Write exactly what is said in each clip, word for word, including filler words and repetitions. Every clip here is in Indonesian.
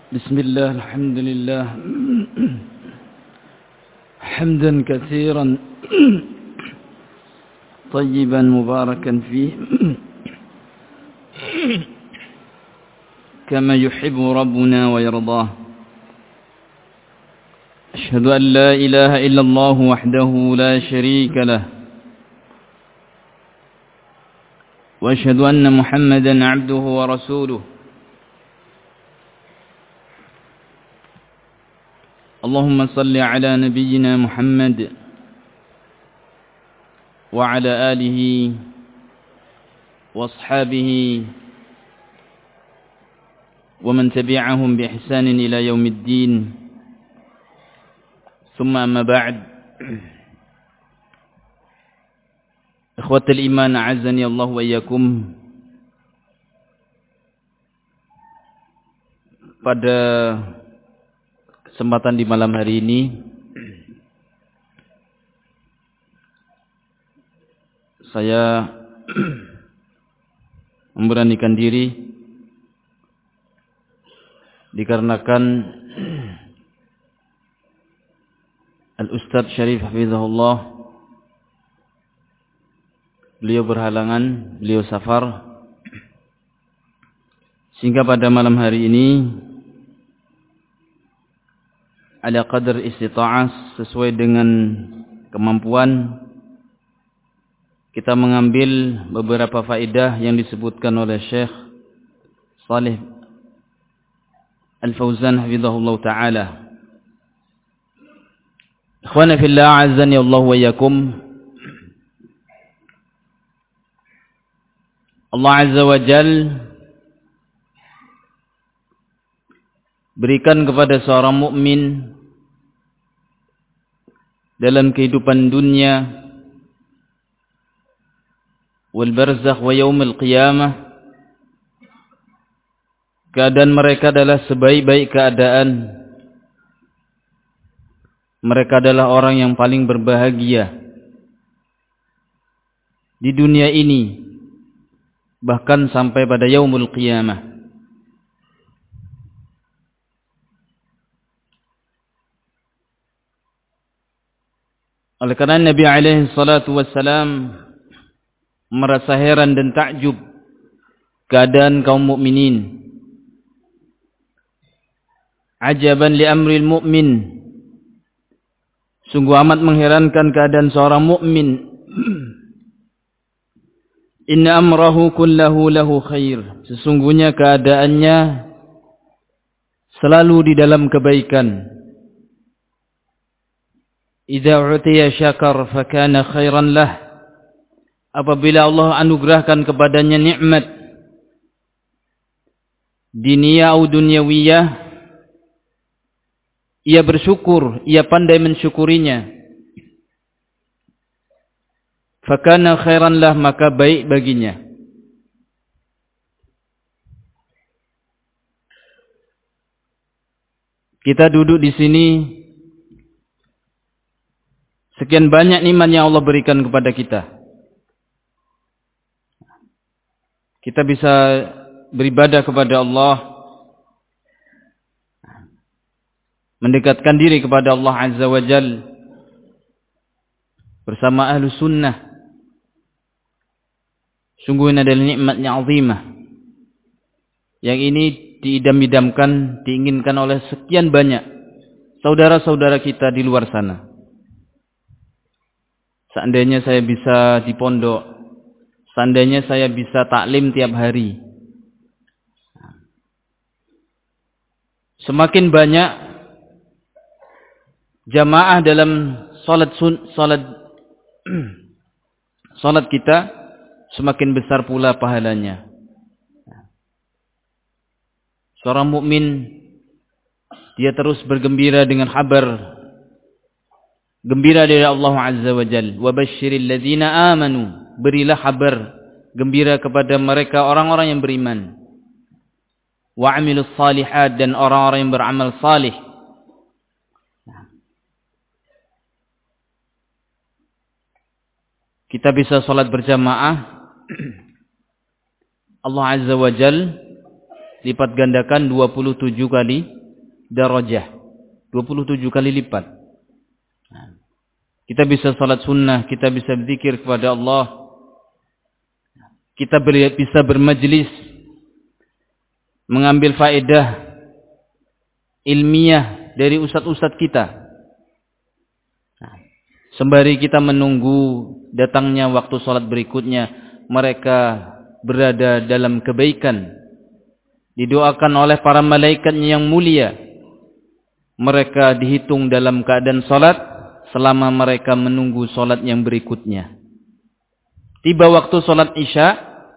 بسم الله الحمد لله حمدا كثيرا طيبا مباركا فيه كما يحب ربنا ويرضاه. أشهد أن لا إله إلا الله وحده لا شريك له، وأشهد أن محمدا عبده ورسوله. اللهم صل على نبينا محمد وعلى آله وأصحابه ومن تبعهم بإحسان إلى يوم الدين. ثم أما بعد، إخوة الإيمان أعزني الله وإياكم. Pada kesempatan di malam hari ini saya memberanikan diri dikarenakan Al-Ustadz Syarif Hafizahullah beliau berhalangan, beliau safar, sehingga pada malam hari ini ala qadar istita'ah, sesuai dengan kemampuan, kita mengambil beberapa faedah yang disebutkan oleh Syekh Shalih Al-Fauzan hafizahullah ta'ala. Ikhwana fillah, a'azzani Allah wa iyyakum. Allah Azza wa Jal berikan kepada seorang mukmin dalam kehidupan dunia wal barzakh wa yaumil qiyamah, keadaan mereka adalah sebaik-baik keadaan. Mereka adalah orang yang paling berbahagia di dunia ini, bahkan sampai pada yaumul qiyamah. Oleh karena Nabi alaihi salatu wassalam merasa heran dan takjub keadaan kaum mukminin. Ajaban li amril mu'min, sungguh amat mengherankan keadaan seorang mukmin. Inna amrahu kullahu lahu khair, sesungguhnya keadaannya selalu di dalam kebaikan. Idza utiya syakar fakana khairan lah, apabila Allah anugerahkan kepadanya nikmat diniyah atau dunyawiyah, ia bersyukur, ia pandai mensyukurinya. Fakana khairan lah, maka baik baginya. Kita duduk di sini, sekian banyak nikmat yang Allah berikan kepada kita. Kita bisa beribadah kepada Allah, mendekatkan diri kepada Allah Azza wa Jal bersama ahlu sunnah. Sungguh ini adalah nikmat yang azimah, yang ini diidam-idamkan, diinginkan oleh sekian banyak saudara-saudara kita di luar sana. Seandainya saya bisa di pondok, seandainya saya bisa taklim tiap hari. Semakin banyak jamaah dalam salat sun, salat salat kita, semakin besar pula pahalanya. Seorang mukmin dia terus bergembira dengan kabar gembira dari Allah Azza wa Jalla. Wa basyiril ladzina amanu, berilah kabar gembira kepada mereka orang-orang yang beriman. Wa amilus salihat, dan orang-orang yang beramal salih. Kita bisa salat berjamaah, Allah Azza wa Jalla lipat gandakan dua puluh tujuh kali darajah, dua puluh tujuh kali lipat. Kita bisa salat sunnah, kita bisa berzikir kepada Allah, kita bisa bermajlis, mengambil faedah ilmiah dari ustadz-ustadz kita. Sembari kita menunggu datangnya waktu salat berikutnya, mereka berada dalam kebaikan, didoakan oleh para malaikatnya yang mulia. Mereka dihitung dalam keadaan salat selama mereka menunggu salat yang berikutnya. Tiba waktu salat Isya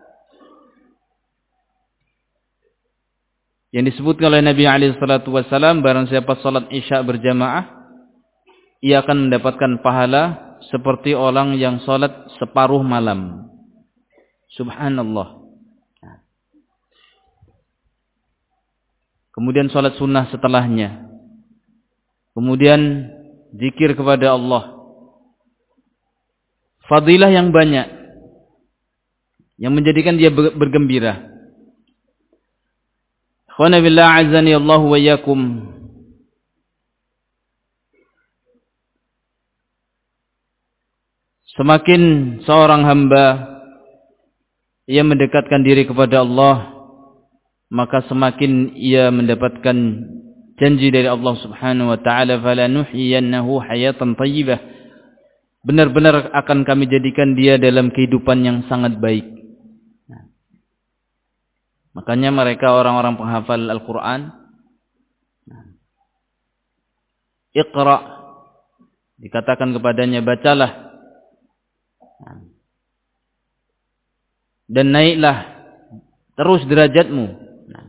yang disebutkan oleh Nabi alaihi salatu wasallam, barang siapa salat Isya berjamaah, ia akan mendapatkan pahala seperti orang yang salat separuh malam. Subhanallah. Kemudian salat sunnah setelahnya. Kemudian zikir kepada Allah. Fadilah yang banyak yang menjadikan dia bergembira. Ikhwana billah azani Allah wa iyyakum. Semakin seorang hamba ia mendekatkan diri kepada Allah, maka semakin ia mendapatkan janji dari Allah Subhanahu wa taala, fala nuhyiyannahu hayatan thayyibah. Benar-benar akan kami jadikan dia dalam kehidupan yang sangat baik. Nah, makanya mereka orang-orang penghafal Al-Qur'an, nah, Iqra, dikatakan kepadanya bacalah, nah, dan naiklah terus derajatmu.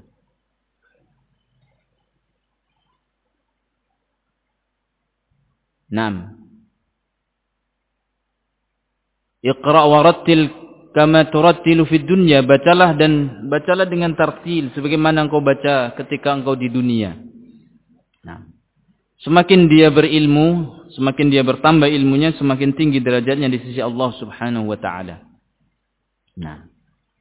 Naam. Iqra wa rattil kama turattilu fid dunya. Bacalah dan bacalah dengan tartil sebagaimana engkau baca ketika engkau di dunia. Nah, semakin dia berilmu, semakin dia bertambah ilmunya, semakin tinggi derajatnya di sisi Allah Subhanahu wa taala. Nah.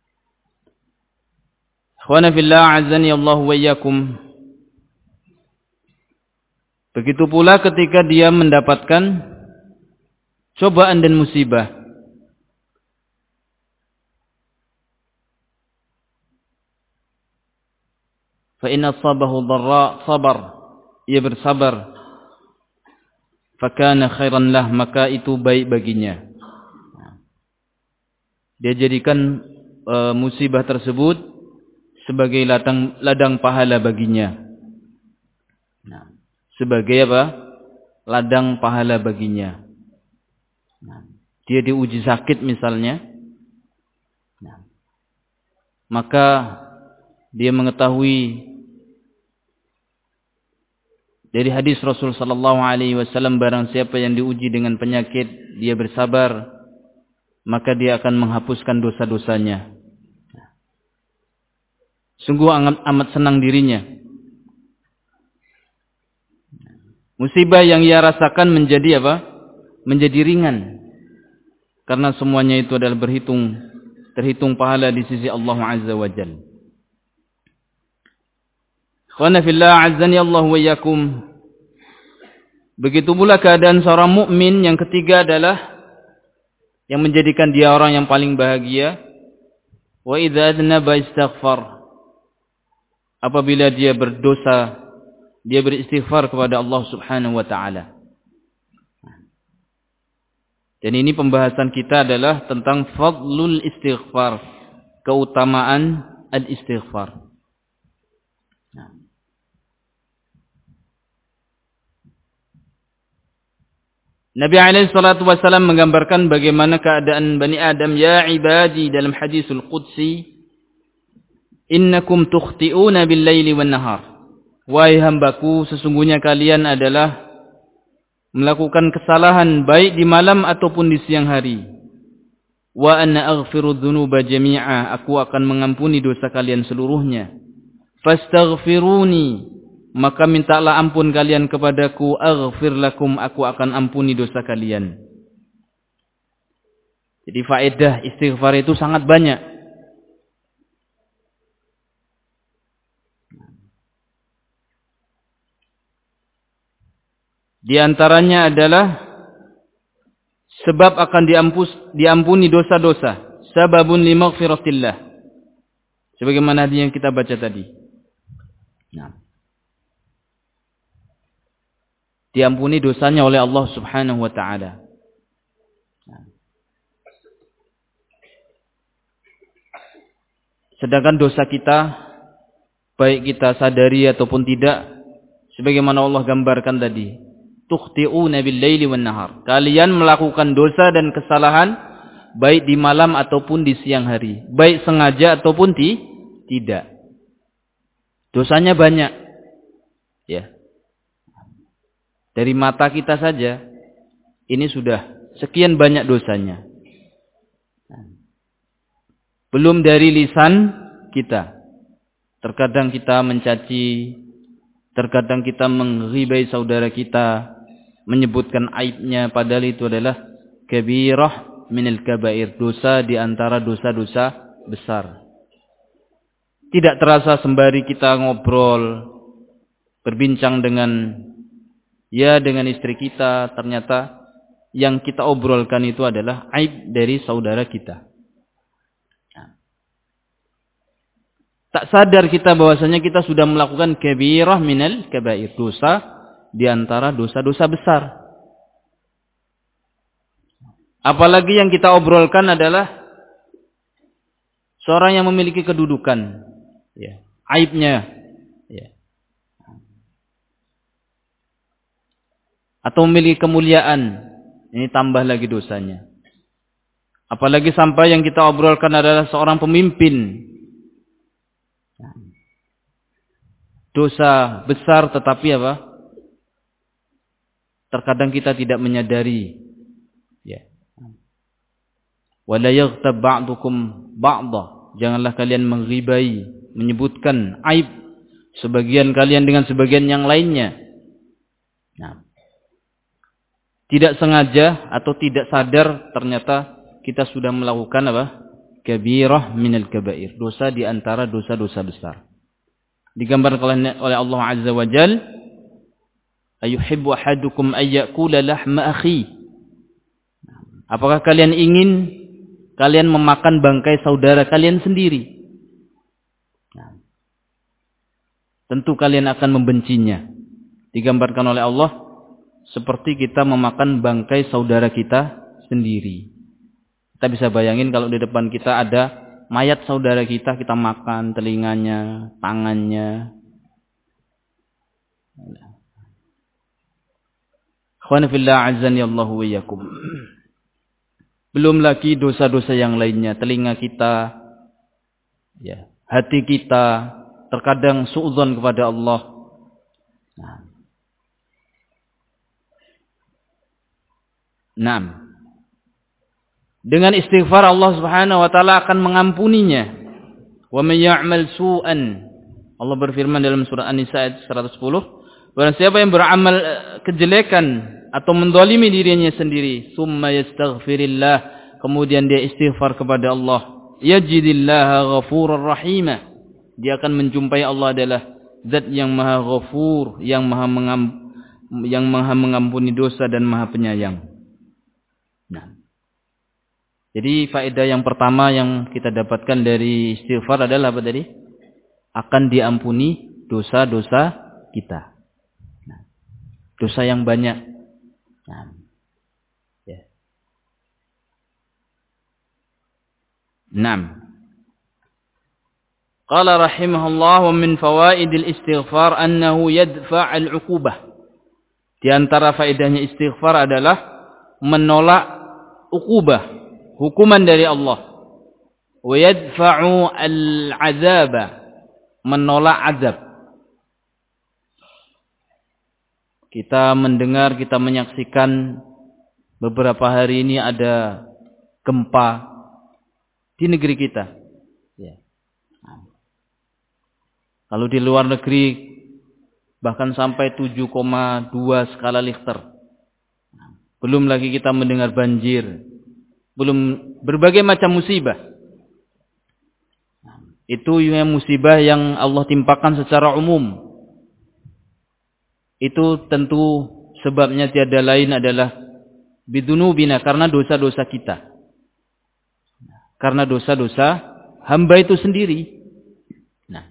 Ikhwana fillah azani Allah wa iyyakum. Begitu pula ketika dia mendapatkan cobaan dan musibah. Fa in asabahu dharra sabar, ia bersabar. Fa kana khairan lah, maka itu baik baginya. Dia jadikan e, musibah tersebut sebagai ladang ladang pahala baginya. Nah, sebagai apa? Ladang pahala baginya. Nah, dia diuji sakit misalnya. Nah, maka dia mengetahui dari hadis Rasul sallallahu alaihi wasallam, barang siapa yang diuji dengan penyakit dia bersabar, maka dia akan menghapuskan dosa-dosanya. Sungguh amat, amat senang dirinya. Musibah yang ia rasakan menjadi apa? Menjadi ringan. Karena semuanya itu adalah berhitung, terhitung pahala di sisi Allah Azza wa Jalla. Ikhwana fillah azzani Allah wa iyyakum. Begitu pula keadaan seorang mukmin yang ketiga adalah yang menjadikan dia orang yang paling bahagia. Wa idza adnaba istaghfar. Apabila dia berdosa, dia beristighfar kepada Allah Subhanahu wa taala. Dan ini pembahasan kita adalah tentang fadlul istighfar, keutamaan al-istighfar. Nabi alaihi salatu wasallam menggambarkan bagaimana keadaan Bani Adam, ya ibadi, dalam hadisul qudsi, innakum tukhti'una bil laili wan nahar. Wahai hambaku, sesungguhnya kalian adalah melakukan kesalahan baik di malam ataupun di siang hari. Wa anna aghfiru dzunuba jami'a, aku akan mengampuni dosa kalian seluruhnya. Fastaghfiruni, maka mintalah ampun kalian kepadaku, aghfir lakum, aku akan ampuni dosa kalian. Jadi faedah istighfar itu sangat banyak. Di antaranya adalah sebab akan diampus, diampuni dosa-dosa. Sababun li maghfiratillah. Sebagaimana hadis yang kita baca tadi. Nah. Diampuni dosanya oleh Allah Subhanahu wa taala. Sedangkan dosa kita, baik kita sadari ataupun tidak, sebagaimana Allah gambarkan tadi, tukhti'una bil-laili wan-nahar. Kalian melakukan dosa dan kesalahan baik di malam ataupun di siang hari, baik sengaja ataupun ti, tidak. Dosanya banyak. Ya. Dari mata kita saja ini sudah sekian banyak dosanya. Belum dari lisan kita. Terkadang kita mencaci, terkadang kita mengribai saudara kita, menyebutkan aibnya, padahal itu adalah kabirah minal kabair, dosa di antara dosa-dosa besar. Tidak terasa sembari kita ngobrol, berbincang dengan ya dengan istri kita, ternyata yang kita obrolkan itu adalah aib dari saudara kita. Tak sadar kita bahwasanya kita sudah melakukan kabirah minal kabair, dosa di antara dosa-dosa besar. Apalagi yang kita obrolkan adalah seorang yang memiliki kedudukan, ya, aibnya, ya, atau memiliki kemuliaan, ini tambah lagi dosanya. Apalagi sampai yang kita obrolkan adalah seorang pemimpin. Dosa besar, tetapi apa? Terkadang kita tidak menyadari. Ya. Wala yaghtab ba'dukum ba'dha. Janganlah kalian mengribai, menyebutkan aib sebagian kalian dengan sebagian yang lainnya. Nah. Tidak sengaja atau tidak sadar, ternyata kita sudah melakukan apa? Kabirah minal kabair, dosa di antara dosa-dosa besar. Digambarkan oleh Allah Azza wa Jal, ayuhibbu ahadukum ayyakula lahma akhi. Apakah kalian ingin kalian memakan bangkai saudara kalian sendiri? Nah, tentu kalian akan membencinya. Digambarkan oleh Allah seperti kita memakan bangkai saudara kita sendiri. Kita bisa bayangin kalau di depan kita ada mayat saudara kita, kita makan telinganya, tangannya. Ikhwan fillah azani Allahu wa iyyakum. Belum lagi dosa-dosa yang lainnya, telinga kita, ya, hati kita terkadang suudzon kepada Allah. Nah. Naam. Dengan istighfar Allah Subhanahu wa taala akan mengampuninya. Wa may ya'mal su'an. Allah berfirman dalam surah An-Nisa ayat seratus sepuluh, barang siapa yang beramal kejelekan atau menzalimi dirinya sendiri, summa yastaghfirillah, kemudian dia istighfar kepada Allah, yajidillaha ghafurur rahimah, dia akan menjumpai Allah adalah zat yang maha ghafur, yang maha mengam, yang maha mengampuni dosa dan maha penyayang. Nah, jadi faedah yang pertama yang kita dapatkan dari istighfar adalah apa tadi? Akan diampuni dosa-dosa kita. Nah, dosa yang banyak. Nah, ya. Naam. Qala rahimahullah wa min fawaidil istighfar annahu yadfa' al-'uqubah. Di antara faedahnya istighfar adalah menolak uqubah, hukuman dari Allah. Wa yadfa'u al-'adzaba, menolak azab. Kita mendengar, kita menyaksikan beberapa hari ini ada gempa di negeri kita. Ya. Kalau di luar negeri bahkan sampai tujuh koma dua skala Richter. Belum lagi kita mendengar banjir, belum berbagai macam musibah. Itu yang musibah yang Allah timpakan secara umum. Itu tentu sebabnya tiada lain adalah bidunubina, karena dosa-dosa kita. Karena dosa-dosa hamba itu sendiri. Nah,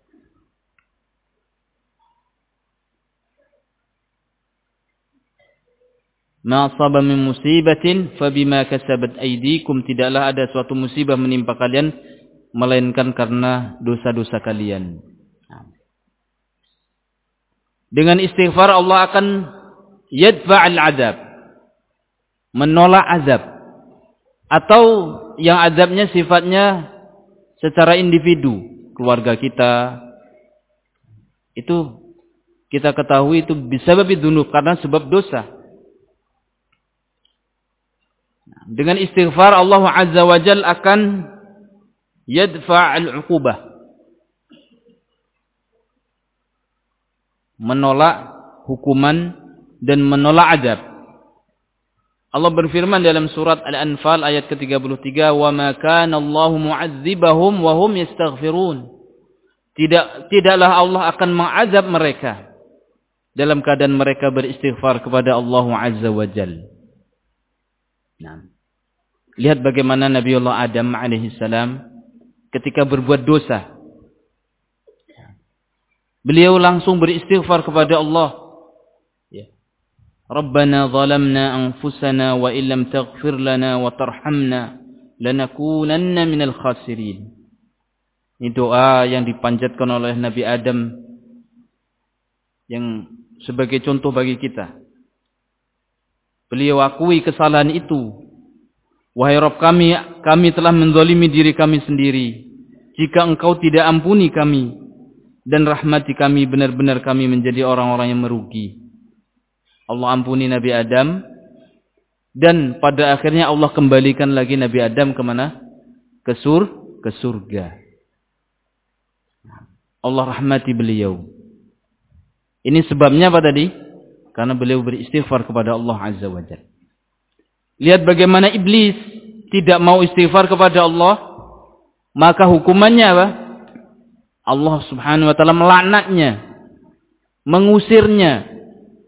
ma asaba min musibatin fabima kasabat aydikum, tidaklah ada suatu musibah menimpa kalian melainkan karena dosa-dosa kalian. Dengan istighfar Allah akan yadfa'al azab, menolak azab, atau yang azabnya sifatnya secara individu, keluarga kita, itu kita ketahui itu bisabab dzunub, karena sebab dosa. Dengan istighfar Allah Azza wa Jalla akan yadfa'al 'uqubah, menolak hukuman dan menolak azab. Allah berfirman dalam surat Al-Anfal ayat ke tiga puluh tiga, "Wa ma kana Allahu mu'adzibahum wa hum yastaghfirun." Tidak tidaklah Allah akan mengazab mereka dalam keadaan mereka beristighfar kepada Allah Azza wa Jalla. Nah, lihat bagaimana Nabiullah Adam alaihi salam ketika berbuat dosa, beliau langsung beristighfar kepada Allah. Ya. Rabbana zalamna anfusana wa illam taghfir lana wa tarhamna lanakunanna minal khasirin. Ini doa yang dipanjatkan oleh Nabi Adam yang sebagai contoh bagi kita. Beliau akui kesalahan itu. Wahai Rabb kami, kami telah menzalimi diri kami sendiri. Jika Engkau tidak ampuni kami dan rahmati kami, benar-benar kami menjadi orang-orang yang merugi. Allah ampuni Nabi Adam, dan pada akhirnya Allah kembalikan lagi Nabi Adam ke mana? Ke sur, ke surga. Allah rahmati beliau. Ini sebabnya apa tadi? Karena beliau beristighfar kepada Allah Azza wa Jalla. Lihat bagaimana iblis tidak mau istighfar kepada Allah, maka hukumannya apa? Allah Subhanahu wa taala melaknatnya, mengusirnya.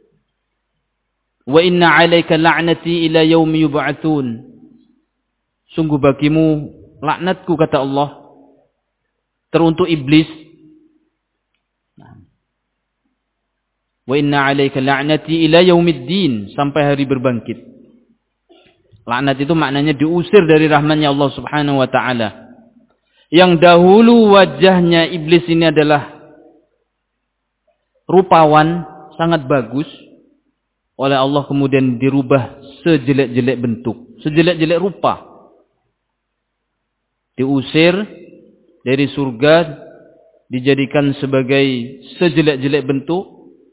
Wa inna 'alaika la'nati ila yaumi yub'atsun. Sungguh bagimu laknatku, kata Allah, teruntuk iblis. Wa inna 'alaika la'nati ila yaumiddin, sampai hari berbangkit. Laknat itu maknanya diusir dari rahmatnya Allah Subhanahu wa taala. Yang dahulu wajahnya iblis ini adalah rupawan, sangat bagus, oleh Allah kemudian dirubah sejelek-jelek bentuk, sejelek-jelek rupa. Diusir dari surga, dijadikan sebagai sejelek-jelek bentuk,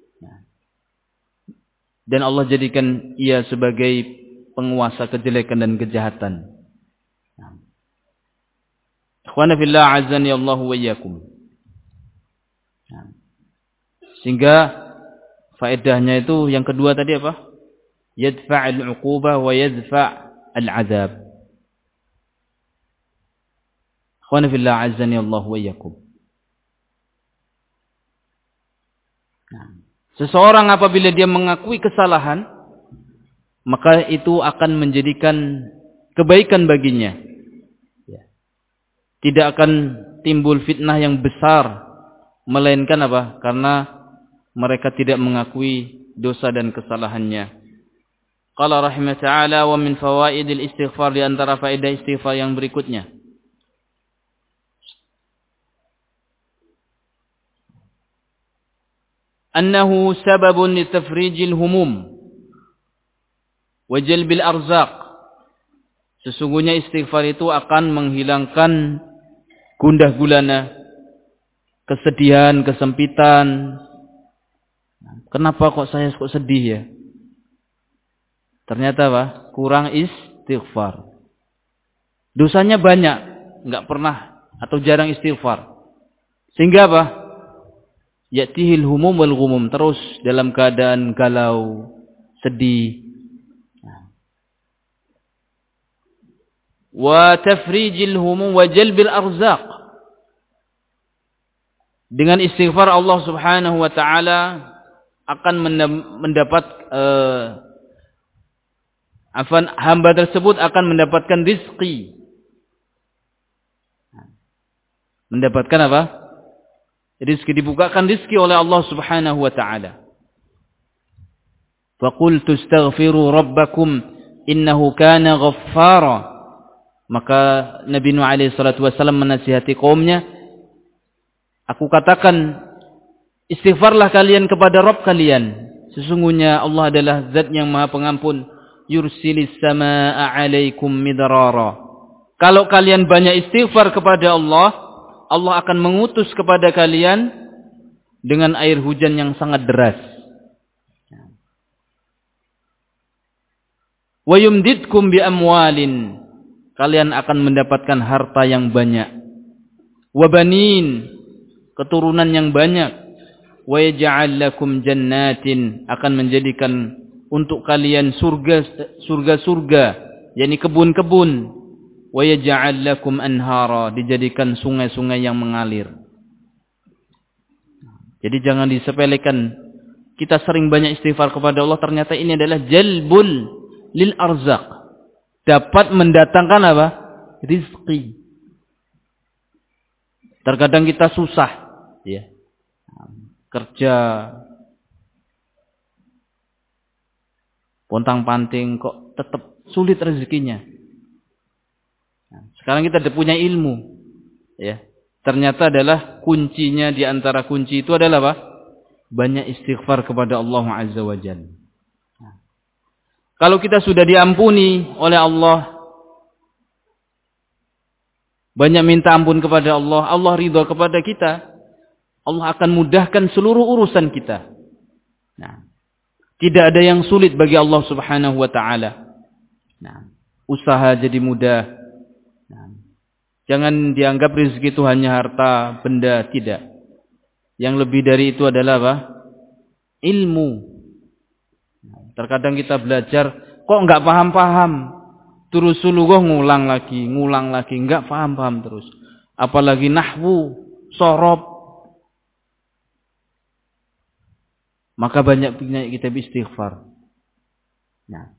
dan Allah jadikan ia sebagai penguasa kejelekan dan kejahatan. Ikhwana fillah, azani Allah wa iyyakum. Sehingga faedahnya itu yang kedua tadi apa? Yadfa'ul 'uqubah wa yadfa' al-'adzab. Ikhwana fillah, azani Allah wa iyyakum. Seseorang apabila dia mengakui kesalahan, maka itu akan menjadikan kebaikan baginya. Tidak akan timbul fitnah yang besar, melainkan apa? Karena mereka tidak mengakui dosa dan kesalahannya. Qala rahimah ta'ala, wa min fawaidil istighfar, di antara faedah istighfar yang berikutnya. Annahu sababun li tafrijil humum wa jalbil arzaq. Sesungguhnya istighfar itu akan menghilangkan gundah gulana, kesedihan, kesempitan. Kenapa kok saya kok sedih ya? Ternyata apa? Kurang istighfar. Dosanya banyak, enggak pernah atau jarang istighfar. Sehingga apa? Ya'tihil humum wal ghumum, terus dalam keadaan galau, sedih. Wa tafrijil humum wa jalbil arzaq. Dengan istighfar Allah Subhanahu wa taala akan mendapat eh, afan, hamba tersebut akan mendapatkan rizki. Mendapatkan apa? Rizki, dibukakan rizki oleh Allah Subhanahu wa taala. Faqultu astaghfiru rabbakum innahu kana ghaffara. Maka Nabi Nuh alaihi salatu wasallam menasihati kaumnya, aku katakan, istighfarlah kalian kepada Rabb kalian. Sesungguhnya Allah adalah zat yang maha pengampun. Yursilis samaa alaikum midrara. Kalau kalian banyak istighfar kepada Allah, Allah akan mengutus kepada kalian dengan air hujan yang sangat deras. Wa yumdidkum bi amwalin. Kalian akan mendapatkan harta yang banyak. Wa banin, keturunan yang banyak. Wa yaj'al lakum jannatin, akan menjadikan untuk kalian surga surga-surga, yakni kebun-kebun. Wa yaj'al lakum anhara, dijadikan sungai-sungai yang mengalir. Jadi jangan disepelekan. Kita sering banyak istighfar kepada Allah, ternyata ini adalah jalbul lil arzaq. Dapat mendatangkan apa? Rizki. Terkadang kita susah, ya. Kerja pontang-panting kok tetap sulit rezekinya. Sekarang kita sudah punya ilmu, ya. Ternyata adalah kuncinya, di antara kunci itu adalah apa? Banyak istighfar kepada Allah Azza wa Jalla. Kalau kita sudah diampuni oleh Allah, banyak minta ampun kepada Allah, Allah ridha kepada kita, Allah akan mudahkan seluruh urusan kita. Nah, tidak ada yang sulit bagi Allah Subhanahu wa taala. Nah, usaha jadi mudah. Nah, jangan dianggap rezeki itu hanya harta, benda, tidak. Yang lebih dari itu adalah apa? Ilmu. Terkadang kita belajar, kok enggak paham-paham. Terus suluh ngulang lagi, ngulang lagi, enggak paham-paham terus. Apalagi nahwu, sorob. Maka banyak-banyak kita istighfar. Nah,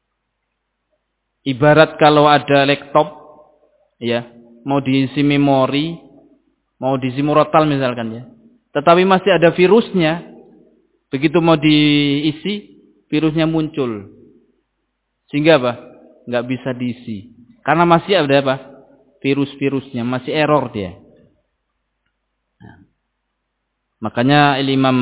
ibarat kalau ada laptop, ya, mau diisi memori, mau diisi murotal misalkan, ya. Tetapi masih ada virusnya. Begitu mau diisi, virusnya muncul. Sehingga apa? Nggak bisa diisi. Karena masih ada apa? Virus-virusnya. Masih error dia. Nah, makanya Imam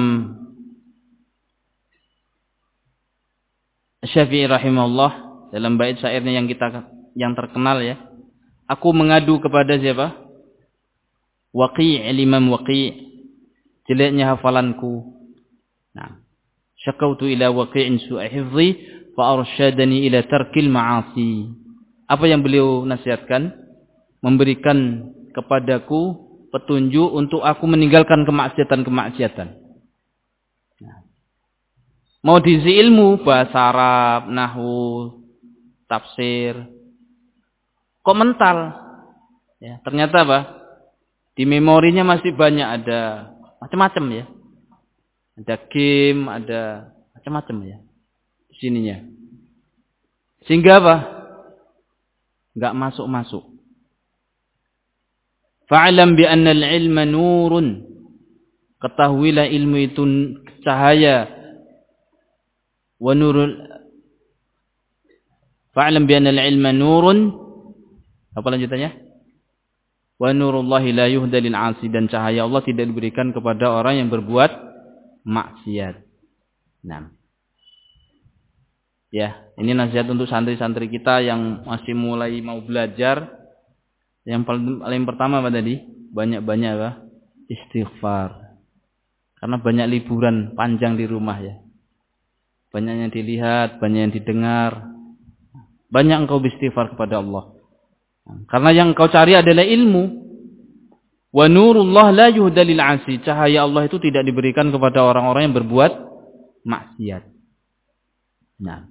Syafi'i rahimahullah dalam bait syairnya yang kita yang terkenal, ya. Aku mengadu kepada siapa? Waqi', Imam Waqi'. Jeleknya hafalanku. Nah, syakautu ila waqi'in su'a hifzi fa arsyadani ila tarkil ma'asi. Apa yang beliau nasihatkan? Memberikan kepadaku petunjuk untuk aku meninggalkan kemaksiatan-kemaksiatan. Nah, mau diisi ilmu bahasa Arab, nahwu, tafsir, kok mental? Ya, ternyata apa? Di memorinya masih banyak, ada macam-macam, ya. Ada game, ada macam-macam, ya. Sininya. Sehingga apa? Enggak masuk-masuk. Fa'lam bi anna al-ilma nurun. Ketahuilah ilmu itu cahaya. Wa nurul Fa'lam bi anna al-ilma nurun. Apa lanjutannya? Wa nurullahi la yuhda lil 'asi, dan cahaya Allah tidak diberikan kepada orang yang berbuat maksiat. Nah. Ya, ini nasihat untuk santri-santri kita yang masih mulai mau belajar. Yang paling, paling pertama apa tadi? Banyak-banyak apa? Istighfar. Karena banyak liburan panjang di rumah, ya. Banyak yang dilihat, banyak yang didengar. Banyak engkau beristighfar kepada Allah. Karena yang kau cari adalah ilmu. Wa nurullah la yuhda lil 'asi. Cahaya Allah itu tidak diberikan kepada orang-orang yang berbuat maksiat. Nah.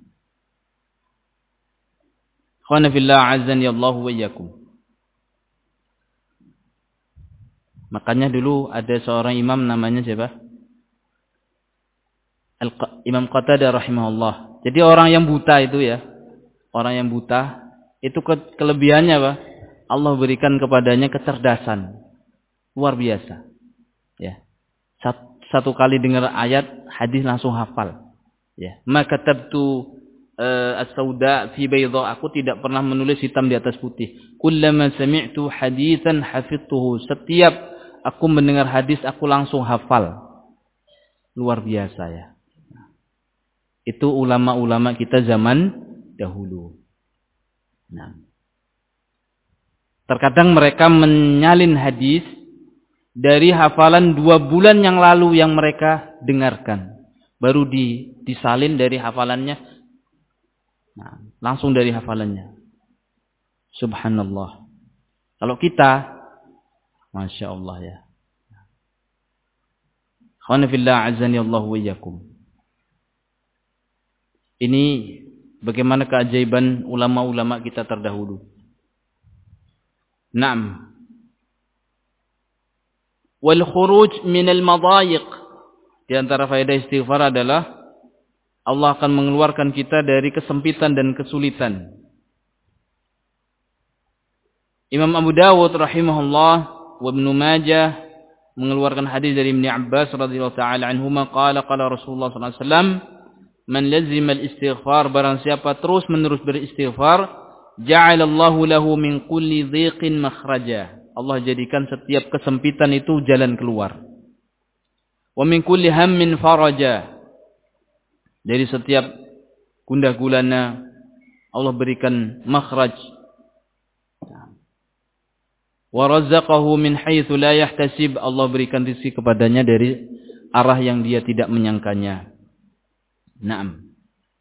Khana fillah azan ya Allah wa iyyakum. Makanya dulu ada seorang imam namanya siapa? Al- Imam Qatadah rahimahullah. Jadi orang yang buta itu ya, orang yang buta itu ke- kelebihannya apa? Allah berikan kepadanya kecerdasan luar biasa. Ya. Sat- Satu kali dengar ayat hadis langsung hafal. Ya. Maka tabtu uh, as-sauda fi bayda, aku tidak pernah menulis hitam di atas putih. Kullama sami'tu haditsan hafidtuhu. Setiap aku mendengar hadis aku langsung hafal. Luar biasa ya. Itu ulama-ulama kita zaman dahulu. Nah. Terkadang mereka menyalin hadis dari hafalan dua bulan yang lalu yang mereka dengarkan. Baru di, disalin dari hafalannya. Nah, langsung dari hafalannya. Subhanallah. Kalau kita, Masya Allah ya. Khawanafilah azani Allah wa iyyakum. Ini bagaimana keajaiban ulama-ulama kita terdahulu. Naam. Wal khuruj minal madhayiq. Di antara faedah istighfar adalah Allah akan mengeluarkan kita dari kesempitan dan kesulitan. Imam Abu Dawud rahimahullah wa Ibnu Majah mengeluarkan hadis dari Ibnu Abbas radhiyallahu taala anhuma qala qala Rasulullah sallallahu alaihi wasallam man lazima al-istighfar, barang siapa terus menerus beristighfar, ja'alallahu lahu min kulli dhiqin makhraja. Allah jadikan setiap kesempitan itu jalan keluar. Wa min kulli hammin faraja. Dari setiap gundah gulana Allah berikan makhraj. Wa razzaqahu min haitsu la yahtasib. Allah berikan rezeki kepadanya dari arah yang dia tidak menyangkanya. Naam.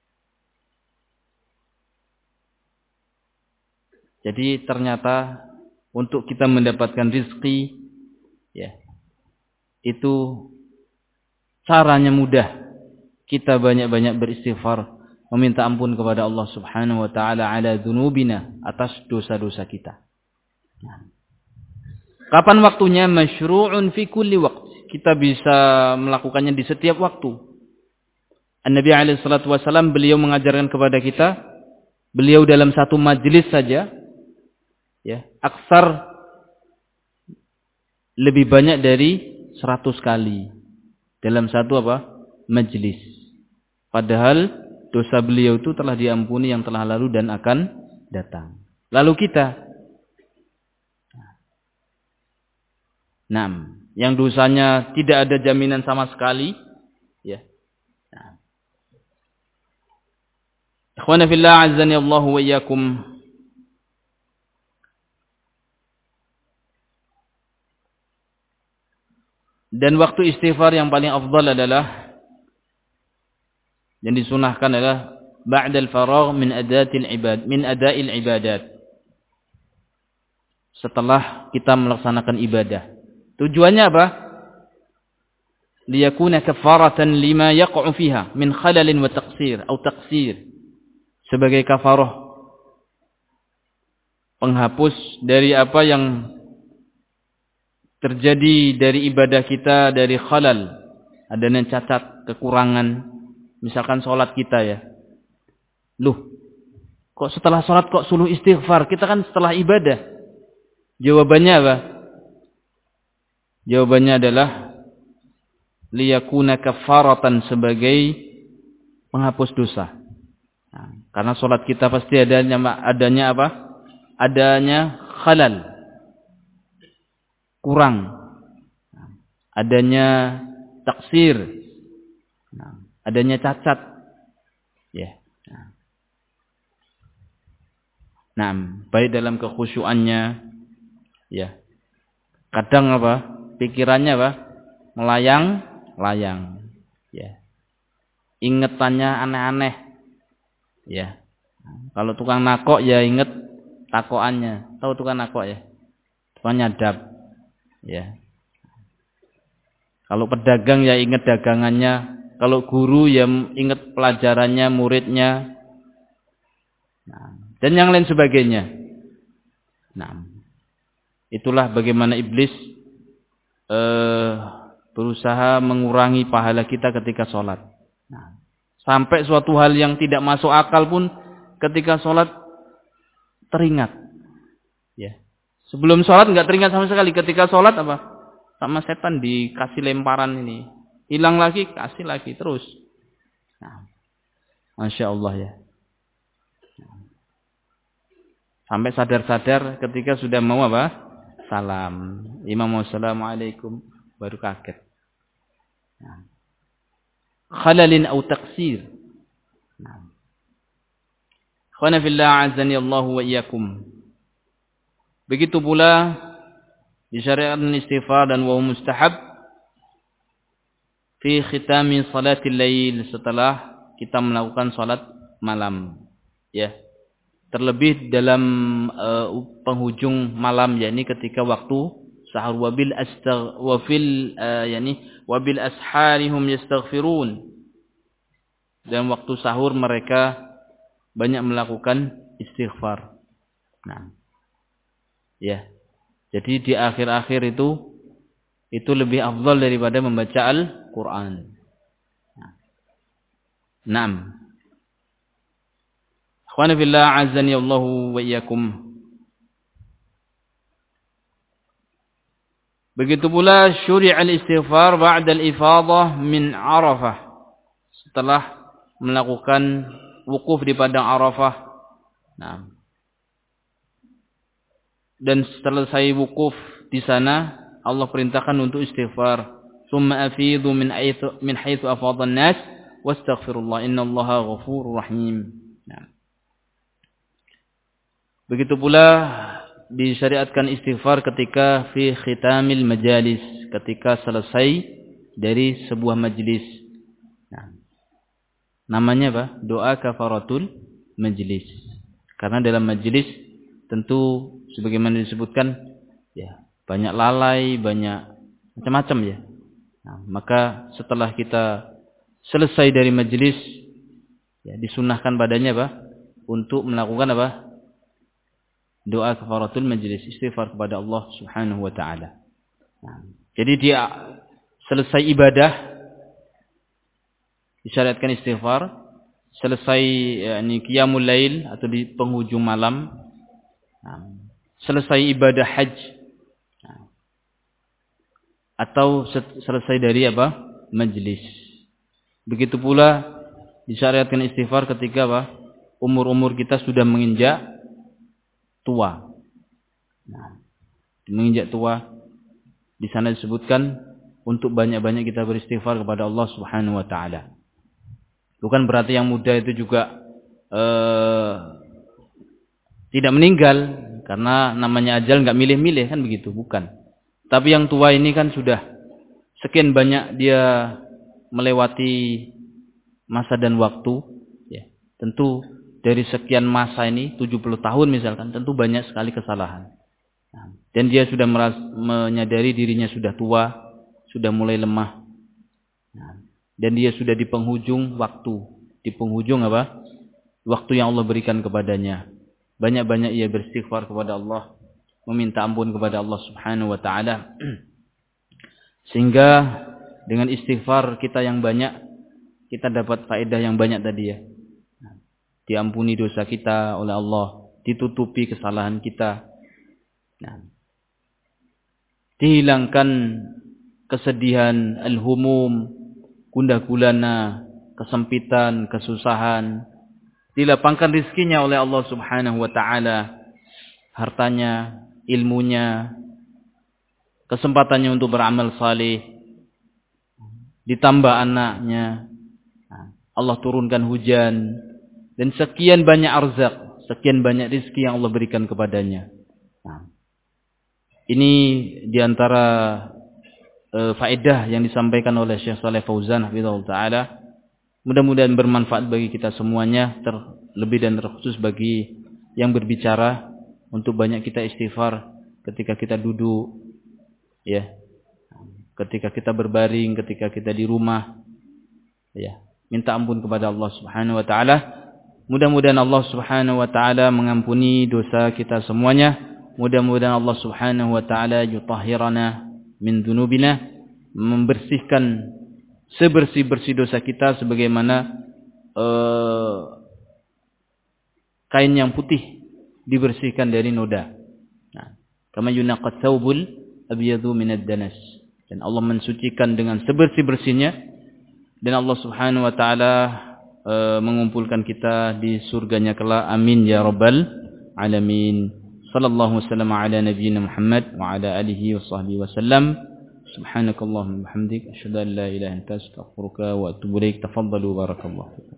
Jadi ternyata untuk kita mendapatkan rezeki ya, itu caranya mudah. Kita banyak-banyak beristighfar, meminta ampun kepada Allah Subhanahu wa taala ala dzunubina, atas dosa-dosa kita. Kapan waktunya? Masyru'un fi kulli waqt. Kita bisa melakukannya di setiap waktu. An-Nabi alaihi salatu wasallam beliau mengajarkan kepada kita, beliau dalam satu majelis saja ya, aksar lebih banyak dari seratus kali dalam satu apa? Majelis. Padahal dosa beliau itu telah diampuni yang telah lalu dan akan datang. Lalu kita, nah, yang dosanya tidak ada jaminan sama sekali, ya. Nah. Ikhwana fillah azzani Allah wa iyyakum. Dan waktu istighfar yang paling afdal adalah, yang disunahkan adalah ba'dal faragh min adatil ibad min ada'il ibadat. Setelah kita melaksanakan ibadah. Tujuannya apa? Liyakuna kafaratan lima yaqa'u fiha min khalalin wa taqsir atau taqsir. Sebagai kafarah, penghapus dari apa yang terjadi dari ibadah kita, dari khalal, adanya cacat, kekurangan. Misalkan sholat kita ya, loh, kok setelah sholat kok suruh istighfar? Kita kan setelah ibadah. Jawabannya apa? Jawabannya adalah liyakuna kafaratan, sebagai penghapus dosa. Nah, karena sholat kita pasti adanya adanya apa? Adanya khalal, kurang, adanya taksir. Nah, adanya cacat, ya. Nah, baik dalam kekhusyuannya, ya. Kadang apa? Pikirannya apa? Melayang-layang, ya. Ingetannya aneh-aneh, ya. Kalau tukang nakok ya inget takoannya. Tahu tukang nakok ya? Tukang nyadap, ya. Kalau pedagang ya inget dagangannya. Kalau guru ya ingat pelajarannya, muridnya, nah, dan yang lain sebagainya. Nah, itulah bagaimana iblis eh, berusaha mengurangi pahala kita ketika sholat. Nah, Sampai suatu hal yang tidak masuk akal pun ketika sholat teringat. Ya. Sebelum sholat nggak teringat sama sekali. Ketika sholat apa? Sama setan dikasih lemparan ini. Hilang lagi, kasih lagi terus. Nah, Masya Allah ya. Sampai sadar-sadar ketika sudah mau apa? Salam. Imam wassalamualaikum. Baru kaget. Nah. Khalalin atau taksir. Nah. Khana fillah azani Allah wa iyyakum. Begitu pula disyariatkan istighfar dan wa mustahab fi khitami salatil lail, setelah kita melakukan salat malam. Ya. Terlebih dalam uh, penghujung malam, yakni ketika waktu sahur, wabil astagh wafil uh, yakni wabil asharihum yastaghfirun. Dan waktu sahur mereka banyak melakukan istighfar. Nah. Ya. Jadi di akhir-akhir itu itu lebih afdal daripada membaca Al-Qur'an. Nah. Naam. Ikhwan fillah azani Allah wa iyyakum. Begitu pula syuri'al istighfar ba'da al-ifadah min Arafah. Setelah melakukan wukuf di padang Arafah. Nah. Dan selesai wukuf di sana, Allah perintahkan untuk istighfar. Tsumma afidhu min haitsu min haitsu afadha an-nas wastaghfirullah innallaha ghafurur rahim. Nah. Begitu pula disyariatkan istighfar ketika fi khitamil majalis, ketika selesai dari sebuah majlis. Nah, namanya apa? Doa kafaratul majlis. Karena dalam majlis tentu sebagaimana disebutkan ya, banyak lalai, banyak macam-macam ya. Nah, maka setelah kita selesai dari majlis ya, disunahkan badannya apa? Untuk melakukan apa? Doa kafaratul majlis, istighfar kepada Allah Subhanahu wa taala. Nah, jadi dia selesai ibadah disyariatkan istighfar, selesai yakni qiyamul lail atau di penghujung malam, nah, selesai ibadah haji, nah, atau selesai dari apa? Majlis. Begitu pula disyariatkan istighfar ketika apa? Umur-umur kita sudah menginjak tua. Nah, menginjak tua di sana disebutkan untuk banyak-banyak kita beristighfar kepada Allah Subhanahu wa taala. Bukan berarti yang muda itu juga eh, tidak meninggal karena namanya ajal enggak milih-milih kan begitu, bukan. Tapi yang tua ini kan sudah sekian banyak dia melewati masa dan waktu ya. Tentu dari sekian masa ini, tujuh puluh tahun misalkan, tentu banyak sekali kesalahan. Dan dia sudah meras, menyadari dirinya sudah tua, sudah mulai lemah. Dan dia sudah di penghujung waktu. Di penghujung apa? Waktu yang Allah berikan kepadanya. Banyak-banyak ia beristighfar kepada Allah, meminta ampun kepada Allah Subhanahu wa taala. Sehingga dengan istighfar kita yang banyak, kita dapat faedah yang banyak tadi ya. Diampuni dosa kita oleh Allah, ditutupi kesalahan kita, nah, dihilangkan kesedihan, al-humum, gundah gulana, kesempitan, kesusahan, dilapangkan rizkinya oleh Allah Subhanahu wa taala, hartanya, ilmunya, kesempatannya untuk beramal saleh, ditambah anaknya, Allah turunkan hujan, dan sekian banyak arzak, sekian banyak rizki yang Allah berikan kepadanya. Nah, ini diantara e, faedah yang disampaikan oleh Syekh Shalih Fauzan hafizahullah taala. Mudah-mudahan bermanfaat bagi kita semuanya, terlebih dan terkhusus bagi yang berbicara, untuk banyak kita istighfar ketika kita duduk, ya, ketika kita berbaring, ketika kita di rumah, ya, minta ampun kepada Allah Subhanahu wa taala. Mudah-mudahan Allah Subhanahu wa taala mengampuni dosa kita semuanya. Mudah-mudahan Allah Subhanahu wa taala yutahhirana min dzunubina, membersihkan sebersih-bersih dosa kita sebagaimana uh, kain yang putih dibersihkan dari noda. Nah, kama yunaqat thawbul abyadu minad danas. Dan Allah mensucikan dengan sebersih-bersihnya, dan Allah Subhanahu wa taala uh, mengumpulkan kita di surganya kelak. Amin ya rabbal alamin. Sallallahu wasallam ala nabiyyina Muhammad wa ala alihi wa sahbihi wasallam. Subhanakallahumma wa bihamdik asyhadu an la ilaha illa anta astaghfiruka wa atubu ilaik. Tafaddalu barakallahu.